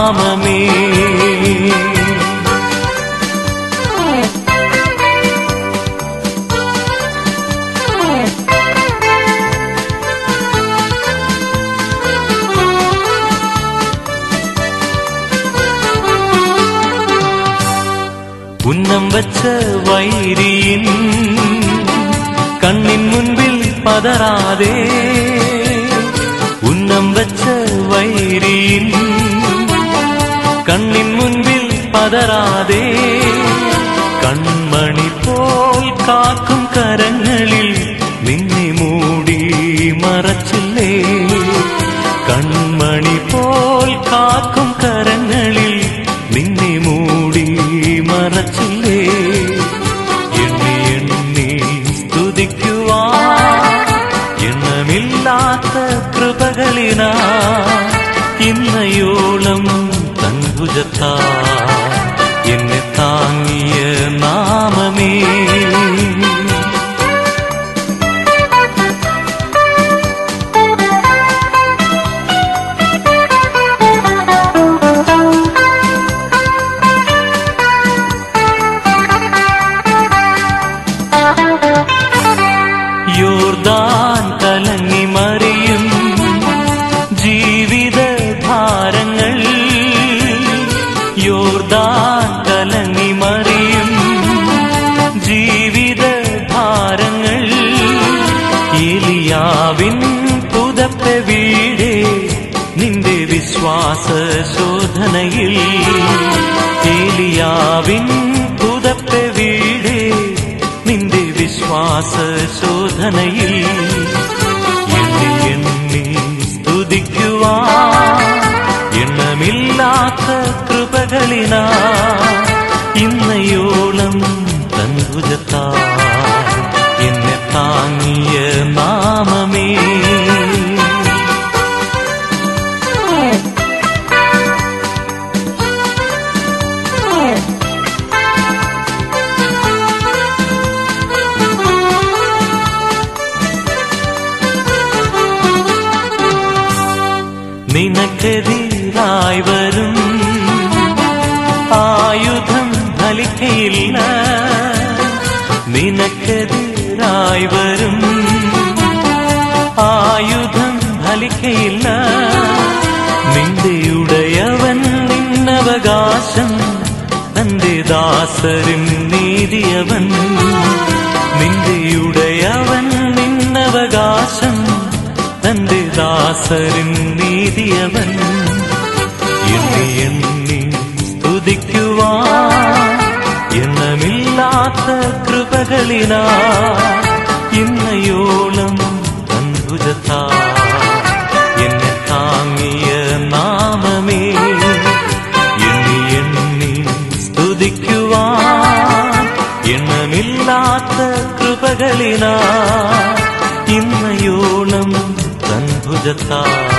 നാമമേ. ഉന്നം വച്ച വൈരിയിൻ കണ്ണിൻ മുൻപിൽ പതറാതെ, ഉന്നം വച്ച വൈരിയിൻ കണ്ണിൻ മുൻപിൽ പതറാതെ, കൺമണി പോൽ കാക്കും കരങ്ങളിൽ നിന്നെ മൂടി മറച്ചില്ലേ. കൺമണി പോൽ കാക്കും കരങ്ങളിൽ നിന്നെ മൂടി മറച്ചില്ലേ. എണ്ണി എണ്ണി സ്തുതിക്കുവാൻ എണ്ണമില്ലാത്ത കൃപകളിനാ ഇന്നയോളം തൻഭുജത്താ എന്നെ താങ്ങിയ നാമമേ. യോർദാൻ കലങ്ങി മറിയും ജീവിത ഭാരങ്ങൾ, യോർദാൻ കലങ്ങി മറിയും ജീവിത ഭാരങ്ങൾ, ഏലിയാവിൻ പുതപ്പ് വീടേ നിന്റെ വിശ്വാസ ശോധനയിൽ. ഏലിയാവിൻ പുതപ്പ് വീടേ നിന്റെ വിശ്വാസ ശോധനയിൽ. എണ്ണി എണ്ണി സ്തുതിക്കുവാൻ എണ്ണമില്ലാത്ത കൃപകളിനാ ഇന്നയോളം തൻഭുജത്താ എന്നെ താങ്ങിയ നാമമേ. നിനക്കെതിരായി വരും ആയുധം ഫലിക്കയില്ല. നിനക്കെതിരായി വരും ആയുധം ഫലിക്കയില്ല. നിന്റെ ഉടയവൻ നിന്നവകാശം, തന്റെ ദാസരും നീതിയവൻ. നിന്റെ ഉടയവൻ നിന്നവകാശം, തന്റെ ദാസരും നീതിയവൻ. എണ്ണി എണ്ണി സ്തുതിക്കുവാൻ എണ്ണമില്ലാത്ത കൃപകളിനാ ഇന്നയോളം തൻഭുജത്താ എന്നെ താങ്ങിയ നാമമേ. എണ്ണി എണ്ണി സ്തുതിക്കുവാൻ എണ്ണമില്ലാത്ത കൃപകളിനാ ഇന്നയോളം തൻഭുജത്താ